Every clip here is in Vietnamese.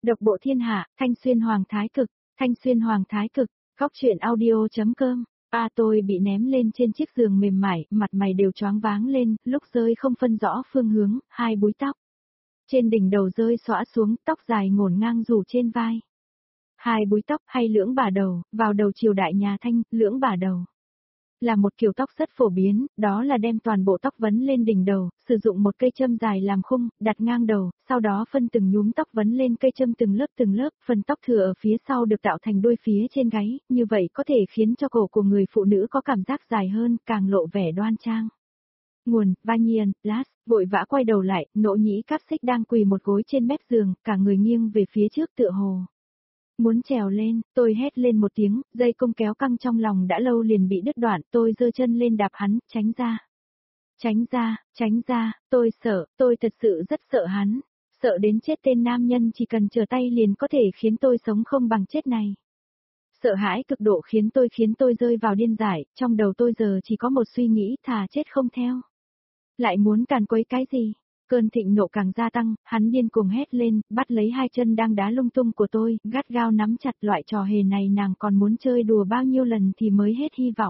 Độc bộ thiên hạ, Thanh Xuyên Hoàng Thái Cực, Thanh Xuyên Hoàng Thái Cực, Góc truyện audio.com. Tôi bị ném lên trên chiếc giường mềm mại, mặt mày đều choáng váng lên, lúc rơi không phân rõ phương hướng, hai búi tóc. Trên đỉnh đầu rơi xõa xuống, tóc dài ngổn ngang rủ trên vai. Hai búi tóc hay lưỡng bả đầu, vào đầu triều đại nhà Thanh, lưỡng bả đầu. Là một kiểu tóc rất phổ biến, đó là đem toàn bộ tóc vấn lên đỉnh đầu, sử dụng một cây châm dài làm khung, đặt ngang đầu, sau đó phân từng nhúm tóc vấn lên cây châm từng lớp, phần tóc thừa ở phía sau được tạo thành đuôi phía trên gáy, như vậy có thể khiến cho cổ của người phụ nữ có cảm giác dài hơn, càng lộ vẻ đoan trang. Nguồn, Vanian, Plus, vội vã quay đầu lại, Nỗ Nhĩ Cáp Xích đang quỳ một gối trên mép giường, cả người nghiêng về phía trước tựa hồ muốn trèo lên, tôi hét lên một tiếng, dây cung kéo căng trong lòng đã lâu liền bị đứt đoạn, tôi giơ chân lên đạp hắn, tránh ra. Tránh ra, tôi sợ, tôi thật sự rất sợ hắn, sợ đến chết tên nam nhân chỉ cần trở tay liền có thể khiến tôi sống không bằng chết này. Sợ hãi cực độ khiến tôi rơi vào điên dại, trong đầu tôi giờ chỉ có một suy nghĩ thà chết không theo. Lại muốn càn quấy cái gì? Cơn thịnh nộ càng gia tăng, hắn điên cuồng hét lên, bắt lấy hai chân đang đá lung tung của tôi, gắt gao nắm chặt. Loại trò hề này nàng còn muốn chơi đùa bao nhiêu lần thì mới hết hy vọng.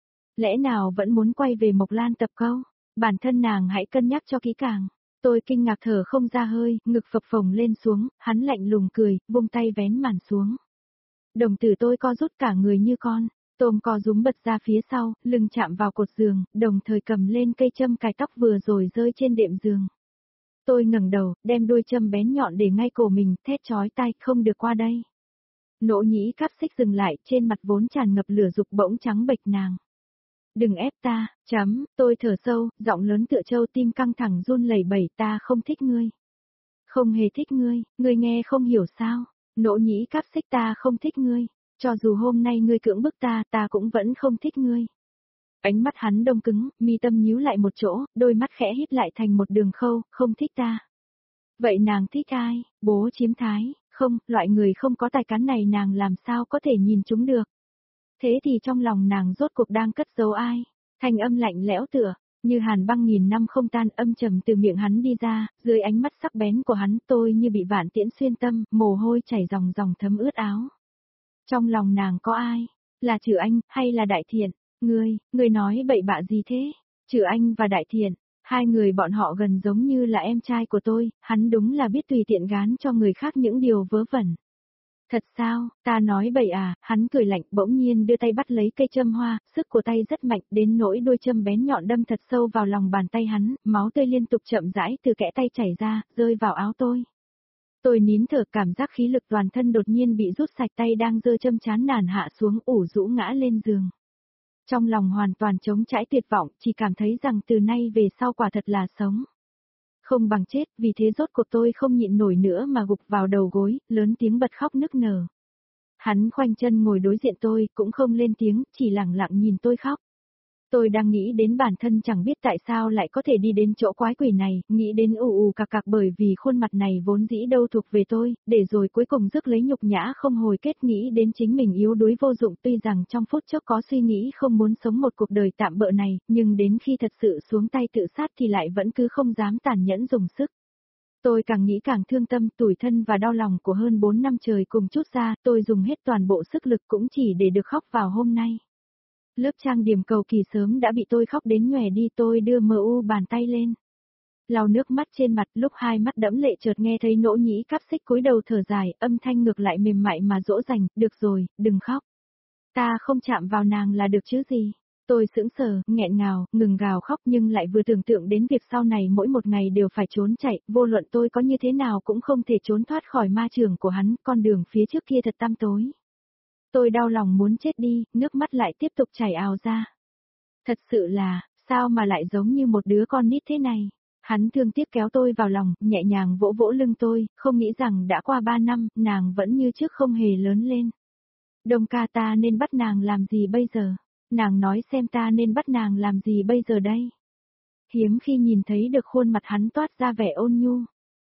Lẽ nào vẫn muốn quay về Mộc Lan tập câu? Bản thân nàng hãy cân nhắc cho kỹ càng. Tôi kinh ngạc thở không ra hơi, ngực phập phồng lên xuống, hắn lạnh lùng cười, vung tay vén màn xuống. Đồng tử tôi co rút cả người như con. Tôm co rúm bật ra phía sau, lưng chạm vào cột giường, đồng thời cầm lên cây châm cài tóc vừa rồi rơi trên đệm giường. Tôi ngẩng đầu, đem đuôi châm bén nhọn để ngay cổ mình, thét chói tai, không được qua đây. Nỗ Nhĩ Cáp Xích dừng lại, trên mặt vốn tràn ngập lửa dục bỗng trắng bệch nàng. Đừng ép ta, tôi thở sâu, giọng lớn tựa trâu, tim căng thẳng run lẩy bẩy, ta không thích ngươi. Không hề thích ngươi nghe không hiểu sao? Nỗ Nhĩ Cáp Xích, ta không thích ngươi, cho dù hôm nay ngươi cưỡng bức ta cũng vẫn không thích ngươi. Ánh mắt hắn đông cứng, mi tâm nhíu lại một chỗ, đôi mắt khẽ híp lại thành một đường khâu, không thích ta. Vậy nàng thích ai? Bố chiếm thái? Không, loại người không có tài cán này nàng làm sao có thể nhìn chúng được. Thế thì trong lòng nàng rốt cuộc đang cất giấu ai? Thanh âm lạnh lẽo tựa như hàn băng nghìn năm không tan, âm trầm từ miệng hắn đi ra, dưới ánh mắt sắc bén của hắn tôi như bị vạn tiễn xuyên tâm, mồ hôi chảy ròng ròng thấm ướt áo. Trong lòng nàng có ai? Là Trử Anh, hay là Đại Thiện? Ngươi nói bậy bạ gì thế? Trử Anh và Đại Thiện, hai người bọn họ gần giống như là em trai của tôi, hắn đúng là biết tùy tiện gán cho người khác những điều vớ vẩn. Thật sao, ta nói bậy à? Hắn cười lạnh, bỗng nhiên đưa tay bắt lấy cây châm hoa, sức của tay rất mạnh đến nỗi đuôi châm bén nhọn đâm thật sâu vào lòng bàn tay hắn, máu tươi liên tục chậm rãi từ kẽ tay chảy ra, rơi vào áo tôi. Tôi nín thở, cảm giác khí lực toàn thân đột nhiên bị rút sạch, tay đang giơ châm chán nản hạ xuống, ủ rũ ngã lên giường. Trong lòng hoàn toàn trống trải tuyệt vọng, chỉ cảm thấy rằng từ nay về sau quả thật là sống không bằng chết, vì thế rốt cuộc tôi không nhịn nổi nữa mà gục vào đầu gối, lớn tiếng bật khóc nức nở. Hắn khoanh chân ngồi đối diện tôi, cũng không lên tiếng, chỉ lặng lặng nhìn tôi khóc. Tôi đang nghĩ đến bản thân chẳng biết tại sao lại có thể đi đến chỗ quái quỷ này, nghĩ đến ù cạc cạc bởi vì khuôn mặt này vốn dĩ đâu thuộc về tôi, để rồi cuối cùng rước lấy nhục nhã không hồi kết, nghĩ đến chính mình yếu đuối vô dụng, tuy rằng trong phút chốc có suy nghĩ không muốn sống một cuộc đời tạm bợ này, nhưng đến khi thật sự xuống tay tự sát thì lại vẫn cứ không dám tàn nhẫn dùng sức. Tôi càng nghĩ càng thương tâm, tủi thân và đau lòng của hơn 4 năm trời cùng trút ra, tôi dùng hết toàn bộ sức lực cũng chỉ để được khóc vào hôm nay. Lớp trang điểm cầu kỳ sớm đã bị tôi khóc đến nhòe đi, tôi đưa bàn tay lên. Lau nước mắt trên mặt, lúc hai mắt đẫm lệ chợt nghe thấy Nỗ Nhĩ Cáp Xích cúi đầu thở dài, âm thanh ngược lại mềm mại mà dỗ dành, được rồi, đừng khóc. Ta không chạm vào nàng là được chứ gì. Tôi sững sờ, nghẹn ngào, ngừng gào khóc nhưng lại vừa tưởng tượng đến việc sau này mỗi một ngày đều phải trốn chạy, vô luận tôi có như thế nào cũng không thể trốn thoát khỏi ma trường của hắn, con đường phía trước kia thật tăm tối. Tôi đau lòng muốn chết đi, nước mắt lại tiếp tục chảy ào ra. Thật sự là, sao mà lại giống như một đứa con nít thế này? Hắn thương tiếc kéo tôi vào lòng, nhẹ nhàng vỗ vỗ lưng tôi, không nghĩ rằng đã qua 3 năm, nàng vẫn như trước không hề lớn lên. Đông ca, ta nên bắt nàng làm gì bây giờ? Nàng nói xem ta nên bắt nàng làm gì bây giờ đây? Hiếm khi nhìn thấy được khuôn mặt hắn toát ra vẻ ôn nhu.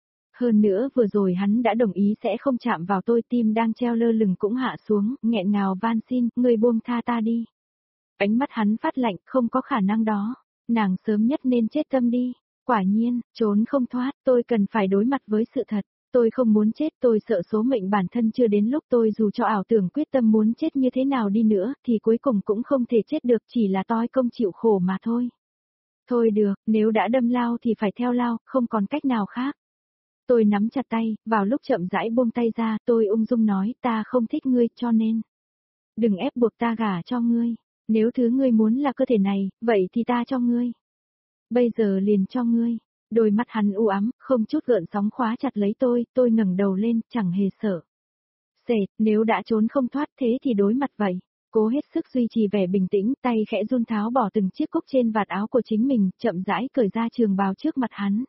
Hơn nữa vừa rồi hắn đã đồng ý sẽ không chạm vào tôi, tim đang treo lơ lửng cũng hạ xuống, nghẹn ngào van xin, ngươi buông tha ta đi. Ánh mắt hắn phát lạnh, không có khả năng đó, nàng sớm nhất nên chết tâm đi. Quả nhiên, trốn không thoát, tôi cần phải đối mặt với sự thật. Tôi không muốn chết, tôi sợ số mệnh bản thân chưa đến lúc tôi dù cho ảo tưởng quyết tâm muốn chết như thế nào đi nữa thì cuối cùng cũng không thể chết được, chỉ là toi công chịu khổ mà thôi. Thôi được, nếu đã đâm lao thì phải theo lao, không còn cách nào khác. Tôi nắm chặt tay, vào lúc chậm rãi buông tay ra, tôi ung dung nói, ta không thích ngươi cho nên. Đừng ép buộc ta gả cho ngươi. Nếu thứ ngươi muốn là cơ thể này, vậy thì ta cho ngươi. Bây giờ liền cho ngươi. Đôi mắt hắn u ám, không chút gợn sóng khóa chặt lấy tôi ngẩng đầu lên, chẳng hề sợ. Sệt, nếu đã trốn không thoát thế thì đối mặt vậy. Cố hết sức duy trì vẻ bình tĩnh, tay khẽ run tháo bỏ từng chiếc cúc trên vạt áo của chính mình, chậm rãi cởi ra trường bào trước mặt hắn.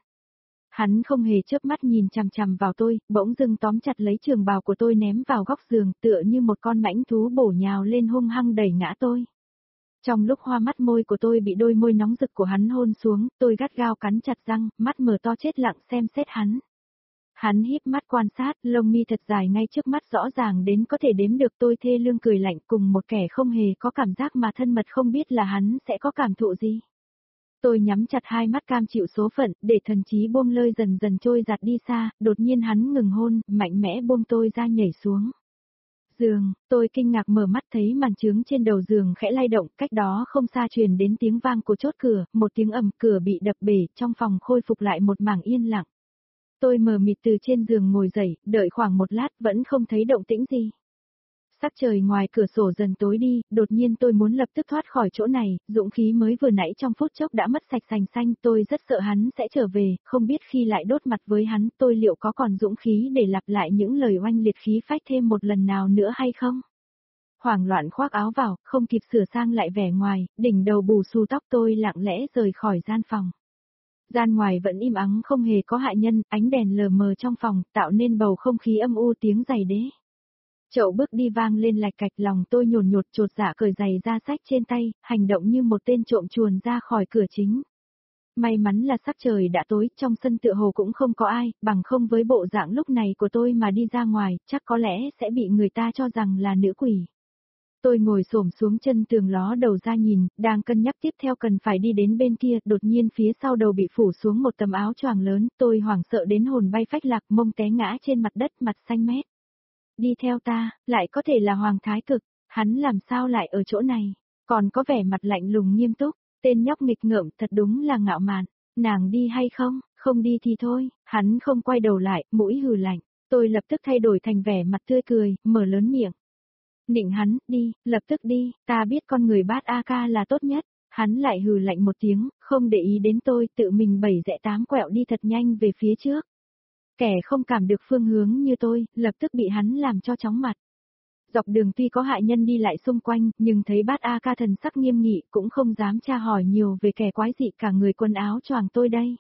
Hắn không hề chớp mắt nhìn chằm chằm vào tôi, bỗng dưng tóm chặt lấy trường bào của tôi ném vào góc giường, tựa như một con mãnh thú bổ nhào lên hung hăng đẩy ngã tôi. Trong lúc hoa mắt môi của tôi bị đôi môi nóng rực của hắn hôn xuống, tôi gắt gao cắn chặt răng, mắt mở to chết lặng xem xét hắn. Hắn híp mắt quan sát, lông mi thật dài ngay trước mắt rõ ràng đến có thể đếm được, tôi thê lương cười lạnh cùng một kẻ không hề có cảm giác mà thân mật không biết là hắn sẽ có cảm thụ gì. Tôi nhắm chặt hai mắt cam chịu số phận, để thần trí buông lơi dần dần trôi giạt đi xa, đột nhiên hắn ngừng hôn, mạnh mẽ buông tôi ra nhảy xuống. Giường, tôi kinh ngạc mở mắt thấy màn trướng trên đầu giường khẽ lay động, cách đó không xa truyền đến tiếng vang của chốt cửa, một tiếng ầm, cửa bị đập bể, trong phòng khôi phục lại một mảng yên lặng. Tôi mờ mịt từ trên giường ngồi dậy, đợi khoảng một lát vẫn không thấy động tĩnh gì. Sắc trời ngoài cửa sổ dần tối đi, đột nhiên tôi muốn lập tức thoát khỏi chỗ này, dũng khí mới vừa nãy trong phút chốc đã mất sạch sành xanh, tôi rất sợ hắn sẽ trở về, không biết khi lại đốt mặt với hắn, tôi liệu có còn dũng khí để lặp lại những lời oanh liệt khí phách thêm một lần nào nữa hay không? Hoảng loạn khoác áo vào, không kịp sửa sang lại vẻ ngoài, đỉnh đầu bù xù tóc tôi lặng lẽ rời khỏi gian phòng. Gian ngoài vẫn im ắng không hề có hạ nhân, ánh đèn lờ mờ trong phòng, tạo nên bầu không khí âm u tiếng giày đế. Chậu bước đi vang lên lạch cạch, lòng tôi nhồn nhột chột dạ cởi giày ra xách trên tay, hành động như một tên trộm chuồn ra khỏi cửa chính. May mắn là sắc trời đã tối, trong sân tựa hồ cũng không có ai, bằng không với bộ dạng lúc này của tôi mà đi ra ngoài, chắc có lẽ sẽ bị người ta cho rằng là nữ quỷ. Tôi ngồi xổm xuống chân tường ló đầu ra nhìn, đang cân nhắc tiếp theo cần phải đi đến bên kia, đột nhiên phía sau đầu bị phủ xuống một tấm áo choàng lớn, tôi hoảng sợ đến hồn bay phách lạc, mông té ngã trên mặt đất, mặt xanh mét. Đi theo ta, lại có thể là Hoàng Thái Cực, hắn làm sao lại ở chỗ này, còn có vẻ mặt lạnh lùng nghiêm túc, tên nhóc nghịch ngợm thật đúng là ngạo mạn, nàng đi hay không, không đi thì thôi, hắn không quay đầu lại, mũi hừ lạnh, tôi lập tức thay đổi thành vẻ mặt tươi cười, mở lớn miệng. Nịnh hắn, đi, lập tức đi, ta biết con người bát A-ca là tốt nhất, hắn lại hừ lạnh một tiếng, không để ý đến tôi, tự mình bảy rẽ tám quẹo đi thật nhanh về phía trước. Kẻ không cảm được phương hướng như tôi, lập tức bị hắn làm cho chóng mặt. Dọc đường tuy có hạ nhân đi lại xung quanh, nhưng thấy bát A-ca thần sắc nghiêm nghị, cũng không dám tra hỏi nhiều về kẻ quái dị cả người quần áo choàng tôi đây.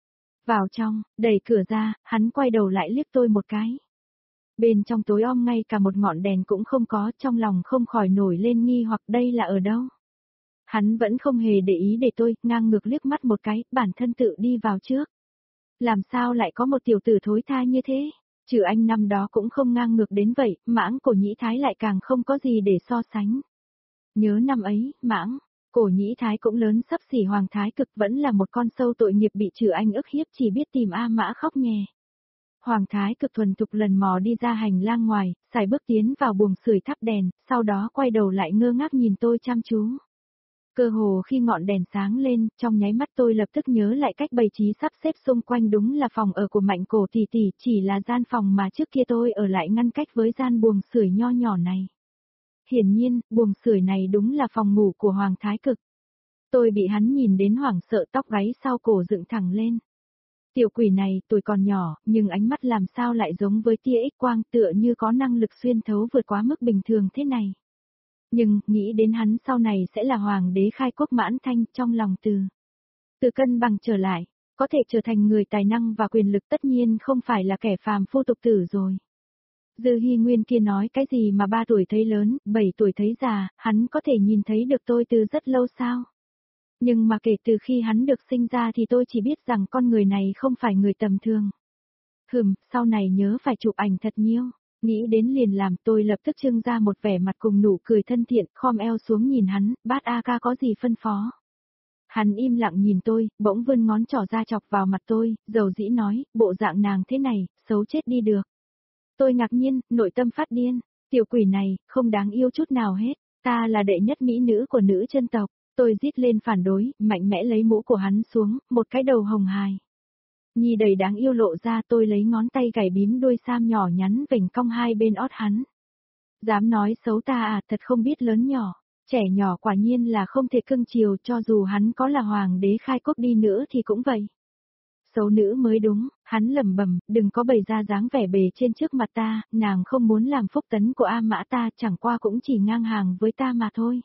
Vào trong, đẩy cửa ra, hắn quay đầu lại liếc tôi một cái. Bên trong tối om ngay cả một ngọn đèn cũng không có, trong lòng không khỏi nổi lên nghi hoặc đây là ở đâu. Hắn vẫn không hề để ý để tôi, ngang ngược liếc mắt một cái, bản thân tự đi vào trước. Làm sao lại có một tiểu tử thối tha như thế? Trừ anh năm đó cũng không ngang ngược đến vậy, Mãng Cổ Nhĩ Thái lại càng không có gì để so sánh. Nhớ năm ấy, Mãng Cổ Nhĩ Thái cũng lớn xấp xỉ Hoàng Thái Cực, vẫn là một con sâu tội nghiệp bị Trừ Anh ức hiếp, chỉ biết tìm A Mã khóc nhè. Hoàng Thái Cực thuần thục lần mò đi ra hành lang ngoài, xài bước tiến vào buồng sưởi thắp đèn, sau đó quay đầu lại ngơ ngác nhìn tôi chăm chú. Cơ hồ khi ngọn đèn sáng lên, trong nháy mắt tôi lập tức nhớ lại cách bày trí sắp xếp xung quanh, đúng là phòng ở của Mạnh Cổ tỷ tỷ, chỉ là gian phòng mà trước kia tôi ở lại ngăn cách với gian buồng sưởi nho nhỏ này. Hiển nhiên, buồng sưởi này đúng là phòng ngủ của Hoàng Thái Cực. Tôi bị hắn nhìn đến hoảng sợ, tóc gáy sau cổ dựng thẳng lên. Tiểu quỷ này, tuổi còn nhỏ, nhưng ánh mắt làm sao lại giống với tia X quang, tựa như có năng lực xuyên thấu vượt quá mức bình thường thế này. Nhưng, nghĩ đến hắn sau này sẽ là hoàng đế khai quốc Mãn Thanh, trong lòng từ cân bằng trở lại, có thể trở thành người tài năng và quyền lực, tất nhiên không phải là kẻ phàm phu tục tử rồi. Dư Hi Nguyên kia nói cái gì mà 3 tuổi thấy lớn, 7 tuổi thấy già, hắn có thể nhìn thấy được tôi từ rất lâu sao? Nhưng mà kể từ khi hắn được sinh ra thì tôi chỉ biết rằng con người này không phải người tầm thường. Sau này nhớ phải chụp ảnh thật nhiều. Nghĩ đến liền làm, tôi lập tức trưng ra một vẻ mặt cùng nụ cười thân thiện, khom eo xuống nhìn hắn, bát A-ca có gì phân phó. Hắn im lặng nhìn tôi, bỗng vươn ngón trỏ ra chọc vào mặt tôi, dầu dĩ nói, bộ dạng nàng thế này, xấu chết đi được. Tôi ngạc nhiên, nội tâm phát điên, tiểu quỷ này, không đáng yêu chút nào hết, ta là đệ nhất mỹ nữ của nữ chân tộc. Tôi rít lên phản đối, mạnh mẽ lấy mũ của hắn xuống, một cái đầu hồng hài. Nhi đầy đáng yêu lộ ra, tôi lấy ngón tay gảy bím đuôi sam nhỏ nhắn vểnh cong hai bên ót hắn. Dám nói xấu ta à, thật không biết lớn nhỏ. Trẻ nhỏ quả nhiên là không thể cưng chiều, cho dù hắn có là hoàng đế khai quốc đi nữa thì cũng vậy. Xấu nữ mới đúng, hắn lẩm bẩm, đừng có bày ra dáng vẻ bề trên trước mặt ta, nàng không muốn làm phúc tấn của A Mã ta, chẳng qua cũng chỉ ngang hàng với ta mà thôi.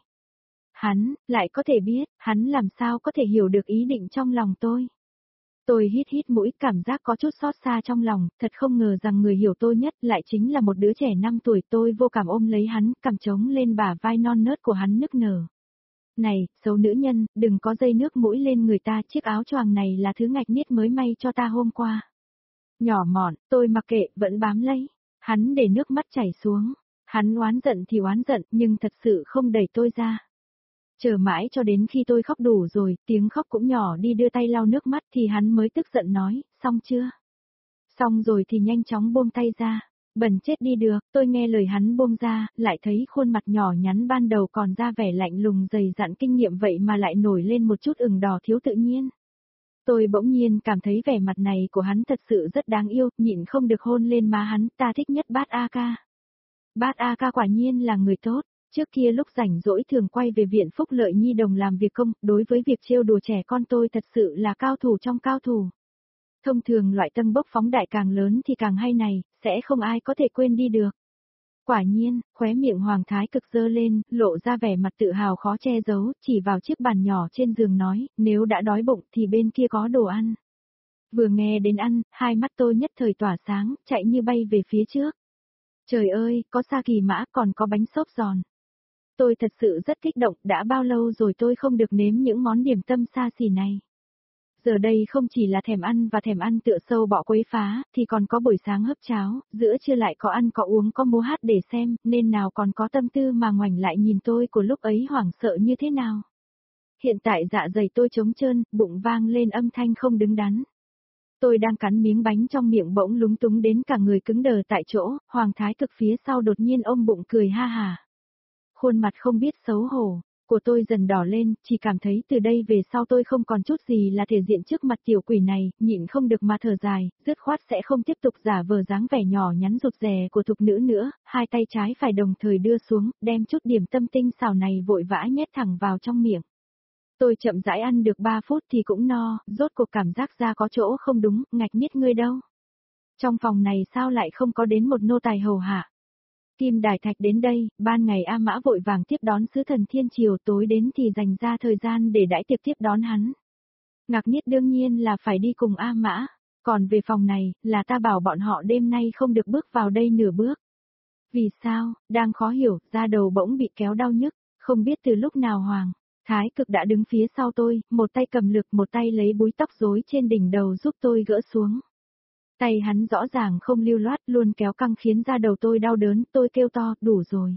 Hắn, lại có thể biết, hắn làm sao có thể hiểu được ý định trong lòng tôi. Tôi hít hít mũi, cảm giác có chút xót xa trong lòng, thật không ngờ rằng người hiểu tôi nhất lại chính là một đứa trẻ 5 tuổi. Tôi vô cảm ôm lấy hắn, cằm trống lên bả vai non nớt của hắn nức nở. Này, xấu nữ nhân, đừng có dây nước mũi lên người ta, chiếc áo choàng này là thứ ngạch niết mới may cho ta hôm qua. Nhỏ mọn, tôi mặc kệ, vẫn bám lấy. Hắn để nước mắt chảy xuống. Hắn oán giận thì oán giận, nhưng thật sự không đẩy tôi ra. Chờ mãi cho đến khi tôi khóc đủ rồi, tiếng khóc cũng nhỏ đi, đưa tay lau nước mắt thì hắn mới tức giận nói, xong chưa? Xong rồi thì nhanh chóng buông tay ra. Bẩn chết đi được, tôi nghe lời hắn buông ra, lại thấy khuôn mặt nhỏ nhắn ban đầu còn ra vẻ lạnh lùng dày dặn kinh nghiệm vậy mà lại nổi lên một chút ửng đỏ thiếu tự nhiên. Tôi bỗng nhiên cảm thấy vẻ mặt này của hắn thật sự rất đáng yêu, nhịn không được hôn lên má hắn, ta thích nhất Bát A Ca. Bát A Ca quả nhiên là người tốt. Trước kia lúc rảnh rỗi thường quay về viện phúc lợi nhi đồng làm việc công, đối với việc trêu đùa trẻ con tôi thật sự là cao thủ trong cao thủ. Thông thường loại tâm bốc phóng đại càng lớn thì càng hay này, sẽ không ai có thể quên đi được. Quả nhiên, khóe miệng Hoàng Thái Cực giơ lên, lộ ra vẻ mặt tự hào khó che giấu, chỉ vào chiếc bàn nhỏ trên giường nói, nếu đã đói bụng thì bên kia có đồ ăn. Vừa nghe đến ăn, hai mắt tôi nhất thời tỏa sáng, chạy như bay về phía trước. Trời ơi, có sa kỳ mã, còn có bánh xốp giòn. Tôi thật sự rất kích động, đã bao lâu rồi tôi không được nếm những món điểm tâm xa xỉ này. Giờ đây không chỉ là thèm ăn và thèm ăn tựa sâu bọ quấy phá, thì còn có buổi sáng hấp cháo, giữa trưa lại có ăn có uống có múa hát để xem, nên nào còn có tâm tư mà ngoảnh lại nhìn tôi của lúc ấy hoảng sợ như thế nào. Hiện tại dạ dày tôi trống trơn, bụng vang lên âm thanh không đứng đắn. Tôi đang cắn miếng bánh trong miệng bỗng lúng túng đến cả người cứng đờ tại chỗ, Hoàng Thái Cực phía sau đột nhiên ôm bụng cười ha hà. Khuôn mặt không biết xấu hổ của tôi dần đỏ lên, chỉ cảm thấy từ đây về sau tôi không còn chút gì là thể diện trước mặt tiểu quỷ này, nhịn không được mà thở dài, dứt khoát sẽ không tiếp tục giả vờ dáng vẻ nhỏ nhắn rụt rè của thục nữ nữa, hai tay trái phải đồng thời đưa xuống, đem chút điểm tâm tinh xảo này vội vã nhét thẳng vào trong miệng. Tôi chậm rãi ăn được 3 phút thì cũng no, rốt cuộc cảm giác ra có chỗ không đúng, ngạch miết ngươi đâu. Trong phòng này sao lại không có đến một nô tài hầu hạ? Kim Đài Thạch đến đây, ban ngày A Mã vội vàng tiếp đón sứ thần thiên triều, tối đến thì dành ra thời gian để đãi tiệc tiếp đón hắn. Ngạc Niết đương nhiên là phải đi cùng A Mã, còn về phòng này, là ta bảo bọn họ đêm nay không được bước vào đây nửa bước. Vì sao, đang khó hiểu, da đầu bỗng bị kéo đau nhức, không biết từ lúc nào Hoàng Thái Cực đã đứng phía sau tôi, một tay cầm lược một tay lấy búi tóc rối trên đỉnh đầu giúp tôi gỡ xuống. Tay hắn rõ ràng không lưu loát, luôn kéo căng khiến da đầu tôi đau đớn, tôi kêu to, đủ rồi.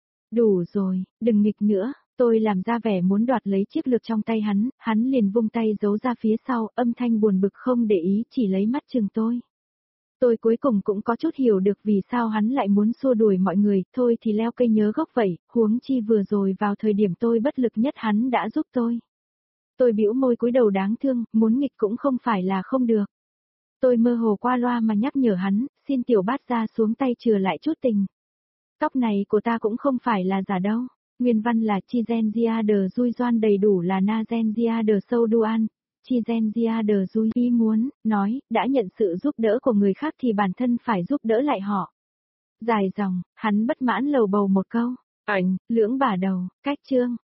Đủ rồi, đừng nghịch nữa, tôi làm ra vẻ muốn đoạt lấy chiếc lược trong tay hắn liền vung tay giấu ra phía sau, âm thanh buồn bực không để ý, chỉ lấy mắt chừng tôi. Tôi cuối cùng cũng có chút hiểu được vì sao hắn lại muốn xua đuổi mọi người, thôi thì leo cây nhớ gốc vậy, huống chi vừa rồi vào thời điểm tôi bất lực nhất hắn đã giúp tôi. Tôi bĩu môi cúi đầu đáng thương, muốn nghịch cũng không phải là không được. Tôi mơ hồ qua loa mà nhắc nhở hắn, xin tiểu bát ra xuống tay chừa lại chút tình. Tóc này của ta cũng không phải là giả đâu. Nguyên văn là Chi gen gia đờ dui doan, đầy đủ là Na gen gia đờ sâu duan. Chi gen gia đờ dui, ý muốn, nói, đã nhận sự giúp đỡ của người khác thì bản thân phải giúp đỡ lại họ. Dài dòng, hắn bất mãn lầu bầu một câu. Ảnh, lưỡng bả đầu, cách chương.